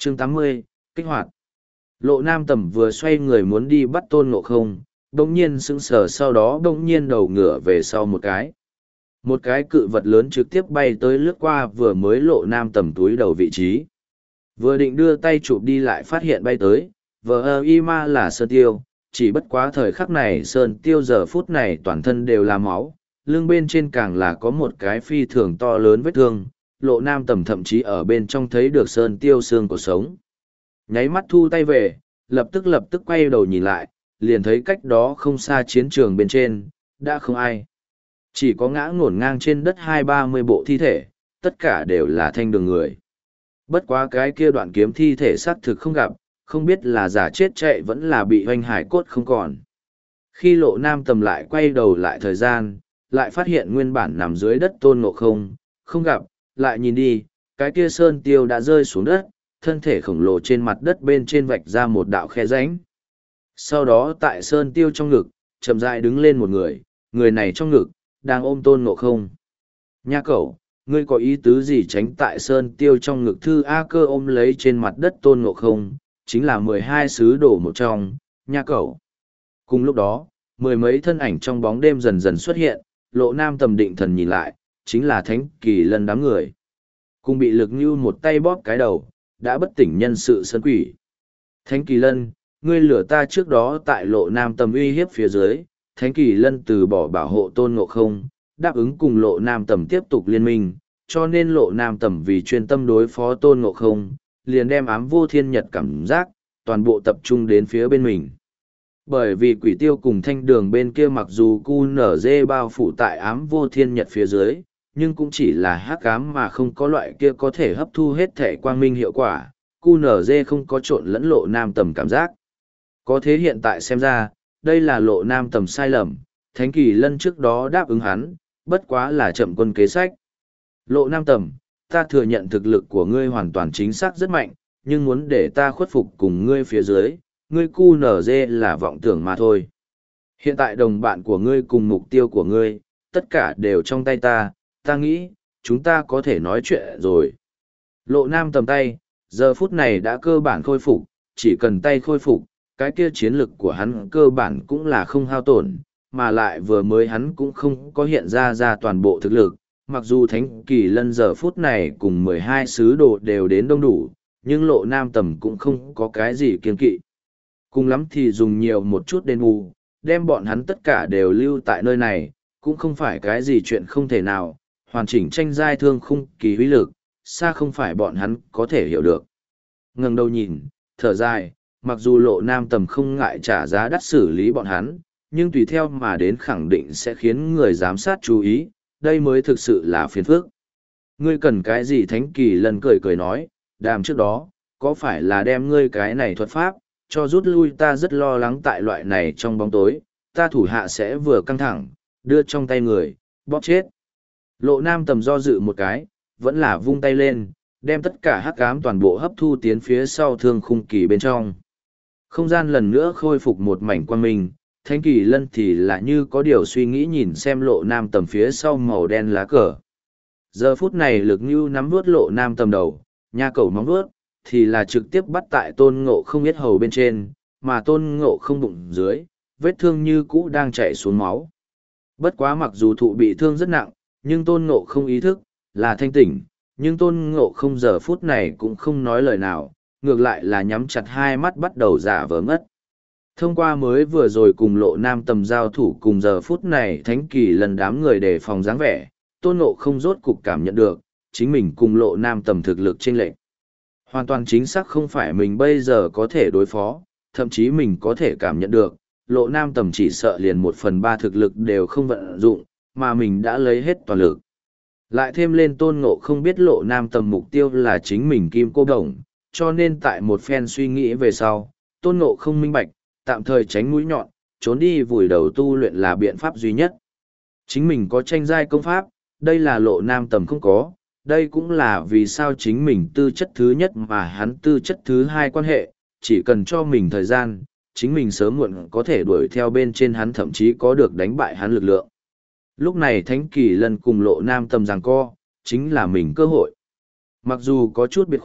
Chương 80, kích hoạt. Lộ Nam Tầm vừa xoay người muốn đi bắt Tôn Ngộ Không, đông nhiên sững sờ, sau đó đông nhiên đầu ngửa về sau một cái. Một cái cự vật lớn trực tiếp bay tới lướt qua vừa mới Lộ Nam Tầm túi đầu vị trí. Vừa định đưa tay chụp đi lại phát hiện bay tới, vờ y ma là Sơn Tiêu, chỉ bất quá thời khắc này Sơn Tiêu giờ phút này toàn thân đều là máu, lưng bên trên càng là có một cái phi thường to lớn vết thương, Lộ Nam Tầm thậm chí ở bên trong thấy được Sơn Tiêu xương cổ sống. Nháy mắt thu tay về, lập tức quay đầu nhìn lại, liền thấy cách đó không xa chiến trường bên trên, đã không ai. Chỉ có ngã ngổn ngang trên đất 20-30 bộ thi thể, tất cả đều là thanh đường người. Bất quá cái kia đoạn kiếm thi thể xác thực không gặp, không biết là giả chết chạy vẫn là bị hoanh hải cốt không còn. Khi Lộ Nam Tầm lại quay đầu lại thời gian, lại phát hiện nguyên bản nằm dưới đất Tôn Ngộ Không, không gặp, lại nhìn đi, cái kia Sơn Tiêu đã rơi xuống đất, thân thể khổng lồ trên mặt đất bên trên vạch ra một đạo khe rãnh. Sau đó tại Sơn Tiêu trong ngực, chậm rãi đứng lên một người, người này trong ngực, đang ôm Tôn Ngộ Không. Nha cẩu, ngươi có ý tứ gì tránh tại Sơn Tiêu trong ngực Thư A Cơ ôm lấy trên mặt đất Tôn Ngộ Không, chính là 12 sứ đồ một trong, nha cẩu. Cùng lúc đó, mười mấy thân ảnh trong bóng đêm dần dần xuất hiện, Lộ Nam Tầm định thần nhìn lại, chính là Thánh Kỳ Lân đám người. Cùng bị Lực Như một tay bóp cái đầu, đã bất tỉnh nhân sự sơn quỷ. Thánh Kỳ Lân, ngươi lừa ta trước đó tại Lộ Nam Tầm uy hiếp phía dưới, Thánh Kỳ Lân từ bỏ bảo hộ Tôn Ngộ Không, đáp ứng cùng Lộ Nam Tầm tiếp tục liên minh, cho nên Lộ Nam Tầm vì chuyên tâm đối phó Tôn Ngộ Không, liền đem ám vô thiên nhật cảm giác, toàn bộ tập trung đến phía bên mình. Bởi vì quỷ tiêu cùng thanh đường bên kia mặc dù QNZ bao phủ tại ám vô thiên nhật phía dưới, nhưng cũng chỉ là hắc ám mà không có loại kia có thể hấp thu hết thể quang minh hiệu quả, QNZ không có trộn lẫn Lộ Nam Tầm cảm giác. Có thế hiện tại xem ra, đây là Lộ Nam Tầm sai lầm, Thánh Kỳ Lân trước đó đáp ứng hắn, bất quá là chậm quân kế sách. Lộ Nam Tầm, ta thừa nhận thực lực của ngươi hoàn toàn chính xác rất mạnh, nhưng muốn để ta khuất phục cùng ngươi phía dưới, ngươi QNZ là vọng tưởng mà thôi. Hiện tại đồng bạn của ngươi cùng mục tiêu của ngươi, tất cả đều trong tay ta nghĩ, chúng ta có thể nói chuyện rồi. Lộ Nam Tầm tay, giờ phút này đã cơ bản khôi phục, chỉ cần tay khôi phục, cái kia chiến lực của hắn cơ bản cũng là không hao tổn, mà lại vừa mới hắn cũng không có hiện ra toàn bộ thực lực. Mặc dù Thánh Kỳ Lân giờ phút này cùng 12 sứ đồ đều đến đông đủ, nhưng Lộ Nam Tầm cũng không có cái gì kiên kỵ. Cùng lắm thì dùng nhiều một chút đền bù, đem bọn hắn tất cả đều lưu tại nơi này, cũng không phải cái gì chuyện không thể nào, hoàn chỉnh tranh giai thương khung kỳ uy lực, xa không phải bọn hắn có thể hiểu được. Ngẩng đầu nhìn, thở dài, mặc dù Lộ Nam Tầm không ngại trả giá đắt xử lý bọn hắn, nhưng tùy theo mà đến khẳng định sẽ khiến người giám sát chú ý, đây mới thực sự là phiền phức. Ngươi cần cái gì? Thánh Kỳ Lân cười cười nói, đàm trước đó, có phải là đem ngươi cái này thuật pháp, cho rút lui? Ta rất lo lắng tại loại này trong bóng tối, ta thủ hạ sẽ vừa căng thẳng, đưa trong tay người, bóp chết. Lộ Nam Tầm do dự một cái, vẫn là vung tay lên, đem tất cả hắc ám toàn bộ hấp thu tiến phía sau thương khung kỳ bên trong. Không gian lần nữa khôi phục một mảnh quang minh, Thánh Kỳ Lân thì là như có điều suy nghĩ nhìn xem Lộ Nam Tầm phía sau màu đen lá cờ. Giờ phút này Lực Như nắm vuốt Lộ Nam Tầm đầu, nha cẩu móng vuốt, thì là trực tiếp bắt tại Tôn Ngộ Không yết hầu bên trên, mà Tôn Ngộ Không bụng dưới, vết thương như cũ đang chảy xuống máu. Bất quá mặc dù thụ bị thương rất nặng, nhưng Tôn Ngộ Không ý thức, là thanh tỉnh, nhưng Tôn Ngộ Không giờ phút này cũng không nói lời nào, ngược lại là nhắm chặt hai mắt bắt đầu giả vờ ngất. Thông qua mới vừa rồi cùng Lộ Nam Tầm giao thủ cùng giờ phút này Thánh Kỳ Lân đám người đề phòng dáng vẻ, Tôn Ngộ Không rốt cục cảm nhận được, chính mình cùng Lộ Nam Tầm thực lực chênh lệch. Hoàn toàn chính xác không phải mình bây giờ có thể đối phó, thậm chí mình có thể cảm nhận được, Lộ Nam Tầm chỉ sợ liền 1/3 thực lực đều không vận dụng, mà mình đã lấy hết toàn lực. Lại thêm lên Tôn Ngộ Không biết Lộ Nam Tầm mục tiêu là chính mình Kim Cô Đồng, cho nên tại một phen suy nghĩ về sau, Tôn Ngộ Không minh bạch, tạm thời tránh mũi nhọn, trốn đi vùi đầu tu luyện là biện pháp duy nhất. Chính mình có tranh giai công pháp, đây là Lộ Nam Tầm không có, đây cũng là vì sao chính mình tư chất thứ nhất mà hắn tư chất thứ hai quan hệ, chỉ cần cho mình thời gian, chính mình sớm muộn có thể đuổi theo bên trên hắn, thậm chí có được đánh bại hắn lực lượng. Lúc này Thánh Kỳ Lân cùng Lộ Nam Tầm giằng co, chính là mình cơ hội. Mặc dù có chút biệt khuất,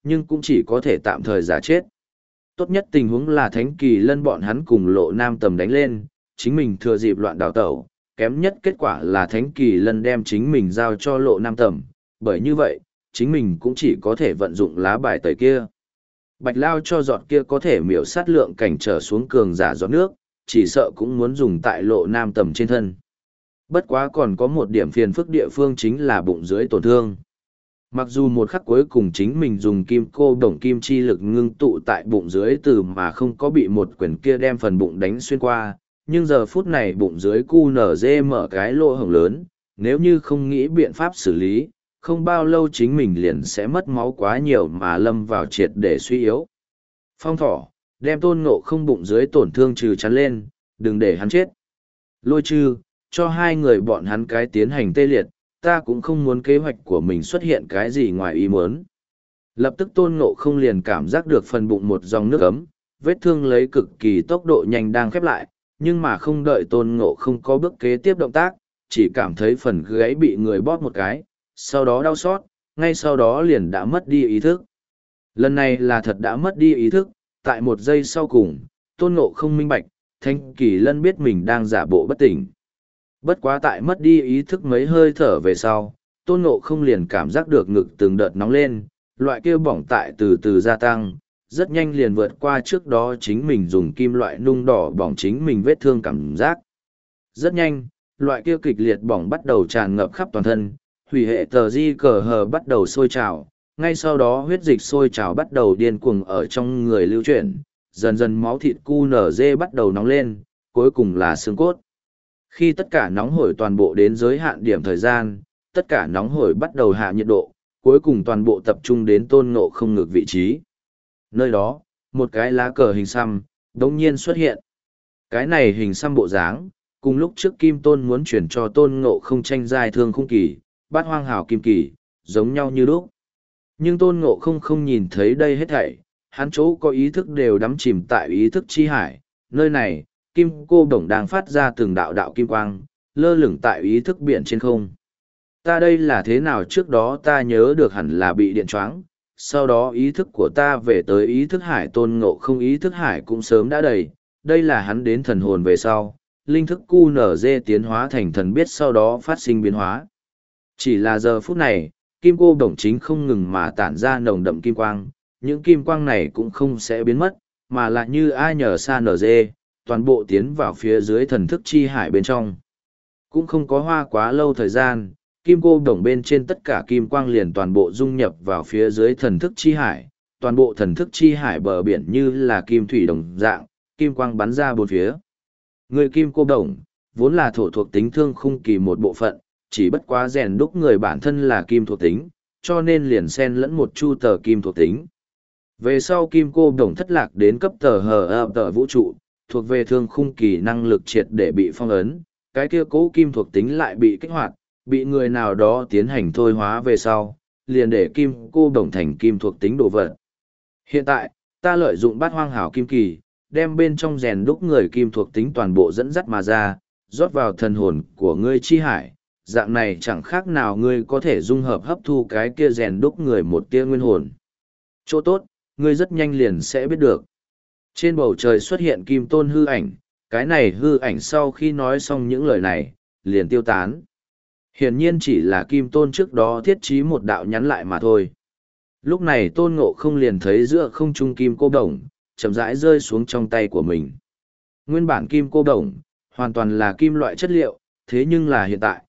nhưng cũng chỉ có thể tạm thời giả chết. Tốt nhất tình huống là Thánh Kỳ Lân bọn hắn cùng Lộ Nam Tầm đánh lên, chính mình thừa dịp loạn đào tẩu, kém nhất kết quả là Thánh Kỳ Lân đem chính mình giao cho Lộ Nam Tầm, bởi như vậy, chính mình cũng chỉ có thể vận dụng lá bài tẩy kia. Bạch Lao cho giọt kia có thể miểu sát lượng cảnh trở xuống cường giả giọt nước, chỉ sợ cũng muốn dùng tại Lộ Nam Tầm trên thân. Bất quá còn có một điểm phiền phức địa phương chính là bụng dưới tổn thương. Mặc dù một khắc cuối cùng chính mình dùng kim cô đồng kim chi lực ngưng tụ tại bụng dưới từ mà không có bị một quyền kia đem phần bụng đánh xuyên qua, nhưng giờ phút này bụng dưới QNZ mở cái lỗ hổng lớn, nếu như không nghĩ biện pháp xử lý, không bao lâu chính mình liền sẽ mất máu quá nhiều mà lâm vào triệt để suy yếu. Phong Thỏ, đem Tôn Ngộ Không bụng dưới tổn thương trừ chắn lên, đừng để hắn chết. Lôi Chư, cho hai người bọn hắn cái tiến hành tê liệt, ta cũng không muốn kế hoạch của mình xuất hiện cái gì ngoài ý muốn. Lập tức Tôn Ngộ Không liền cảm giác được phần bụng một dòng nước ấm, vết thương lấy cực kỳ tốc độ nhanh đang khép lại, nhưng mà không đợi Tôn Ngộ Không có bước kế tiếp động tác, chỉ cảm thấy phần gáy bị người bóp một cái, sau đó đau xót, ngay sau đó liền đã mất đi ý thức. Lần này là thật đã mất đi ý thức, tại một giây sau cùng, Tôn Ngộ Không minh bạch, Thanh Kỳ Lân biết mình đang giả bộ bất tỉnh. Bất quá tại mất đi ý thức mấy hơi thở về sau, Tôn Ngộ Không liền cảm giác được ngực từng đợt nóng lên, loại kia bỏng tại từ từ gia tăng, rất nhanh liền vượt qua trước đó chính mình dùng kim loại nung đỏ bỏng chính mình vết thương cảm giác. Rất nhanh, loại kia kịch liệt bỏng bắt đầu tràn ngập khắp toàn thân, hủy hệ tờ di cờ hờ bắt đầu sôi trào, ngay sau đó huyết dịch sôi trào bắt đầu điên cuồng ở trong người lưu chuyển, dần dần máu thịt QNZ bắt đầu nóng lên, cuối cùng là xương cốt. Khi tất cả nóng hổi toàn bộ đến giới hạn điểm thời gian, tất cả nóng hổi bắt đầu hạ nhiệt độ, cuối cùng toàn bộ tập trung đến Tôn Ngộ Không ngược vị trí. Nơi đó, một cái lá cờ hình xăm, đống nhiên xuất hiện. Cái này hình xăm bộ dáng, cùng lúc trước Kim Tôn muốn chuyển cho Tôn Ngộ Không tranh giai thương khung kỳ, bát hoang hào kim kỳ, giống nhau như lúc. Nhưng Tôn Ngộ Không không nhìn thấy đây hết thảy, hắn chỗ có ý thức đều đắm chìm tại ý thức chi hải, nơi này, kim cô đồng đang phát ra từng đạo đạo kim quang, lơ lửng tại ý thức biển trên không. Ta đây là thế nào trước đó ta nhớ được hẳn là bị điện choáng, sau đó ý thức của ta về tới ý thức hải. Tôn Ngộ Không ý thức hải cũng sớm đã đầy, đây là hắn đến thần hồn về sau, linh thức QNZ tiến hóa thành thần biết sau đó phát sinh biến hóa. Chỉ là giờ phút này, kim cô đồng chính không ngừng mà tản ra nồng đậm kim quang, những kim quang này cũng không sẽ biến mất, mà là như ai nhờ sa nở dê, toàn bộ tiến vào phía dưới thần thức chi hải bên trong. Cũng không có hoa quá lâu thời gian, kim cô đồng bên trên tất cả kim quang liền toàn bộ dung nhập vào phía dưới thần thức chi hải, toàn bộ thần thức chi hải bờ biển như là kim thủy đồng dạng, kim quang bắn ra bốn phía. Người kim cô đồng, vốn là thổ thuộc tính thương khung kỳ một bộ phận, chỉ bất quá rèn đúc người bản thân là kim thuộc tính, cho nên liền xen lẫn một chu tờ kim thuộc tính. Về sau kim cô đồng thất lạc đến cấp tờ hờ tờ vũ trụ, thuộc về thương khung kỳ năng lực triệt để bị phong ấn, cái kia cố kim thuộc tính lại bị kích hoạt, bị người nào đó tiến hành thôi hóa về sau, liền để kim cô đồng thành kim thuộc tính đồ vật. Hiện tại, ta lợi dụng bát hoang hảo kim kỳ, đem bên trong rèn đúc người kim thuộc tính toàn bộ dẫn dắt mà ra, rót vào thần hồn của ngươi chi hải, dạng này chẳng khác nào ngươi có thể dung hợp hấp thu cái kia rèn đúc người một tia nguyên hồn. Chỗ tốt, ngươi rất nhanh liền sẽ biết được. Trên bầu trời xuất hiện kim tôn hư ảnh, cái này hư ảnh sau khi nói xong những lời này, liền tiêu tán. Hiển nhiên chỉ là kim tôn trước đó thiết trí một đạo nhắn lại mà thôi. Lúc này Tôn Ngộ Không liền thấy giữa không trung kim cô đồng, chậm rãi rơi xuống trong tay của mình. Nguyên bản kim cô đồng, hoàn toàn là kim loại chất liệu, thế nhưng là hiện tại,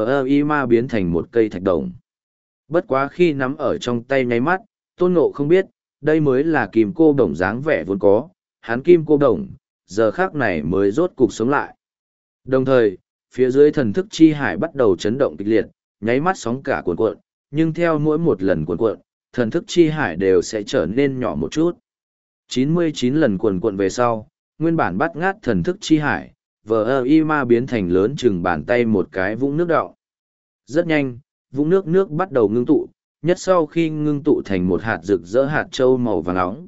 ma biến thành một cây thạch đồng. Bất quá khi nắm ở trong tay nháy mắt, Tôn Ngộ không biết, đây mới là kim cô đồng dáng vẻ vốn có, hắn kim cô đồng, giờ khác này mới rốt cục sống lại. Đồng thời, phía dưới thần thức chi hải bắt đầu chấn động kịch liệt, nháy mắt sóng cả cuộn cuộn, nhưng theo mỗi một lần cuộn cuộn, thần thức chi hải đều sẽ trở nên nhỏ một chút. 99 lần cuộn cuộn về sau, nguyên bản bắt ngát thần thức chi hải, ma biến thành lớn chừng bàn tay một cái vũng nước đọng. Rất nhanh, vũng nước bắt đầu ngưng tụ, nhất sau khi ngưng tụ thành một hạt rực rỡ hạt châu màu vàng nóng.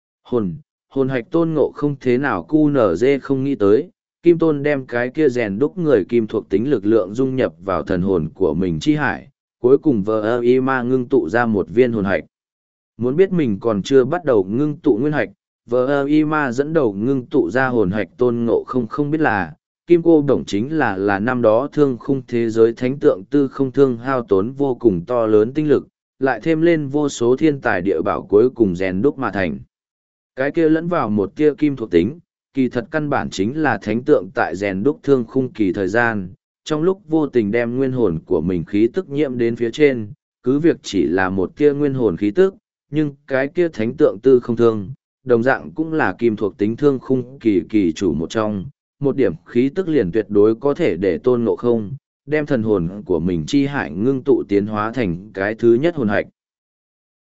Hồn hạch Tôn Ngộ không thế nào QNZ không nghĩ tới, Kim Tôn đem cái kia rèn đúc người kim thuộc tính lực lượng dung nhập vào thần hồn của mình chi hải, cuối cùng ma ngưng tụ ra một viên hồn hạch. Muốn biết mình còn chưa bắt đầu ngưng tụ nguyên hạch, vờ y ma dẫn đầu ngưng tụ ra hồn hạch tôn ngộ không không biết là, Kim Cô Đồng chính là năm đó thương khung thế giới thánh tượng tư không thương hao tốn vô cùng to lớn tinh lực, lại thêm lên vô số thiên tài địa bảo cuối cùng rèn đúc mà thành. Cái kia lẫn vào một tia kim thuộc tính, kỳ thật căn bản chính là thánh tượng tại rèn đúc thương khung kỳ thời gian, trong lúc vô tình đem nguyên hồn của mình khí tức nhiễm đến phía trên, cứ việc chỉ là một tia nguyên hồn khí tức, nhưng cái kia thánh tượng tư không thương, đồng dạng cũng là kim thuộc tính thương khung kỳ kỳ chủ một trong, một điểm khí tức liền tuyệt đối có thể để tôn ngộ không, đem thần hồn của mình chi hải ngưng tụ tiến hóa thành cái thứ nhất hồn hạch.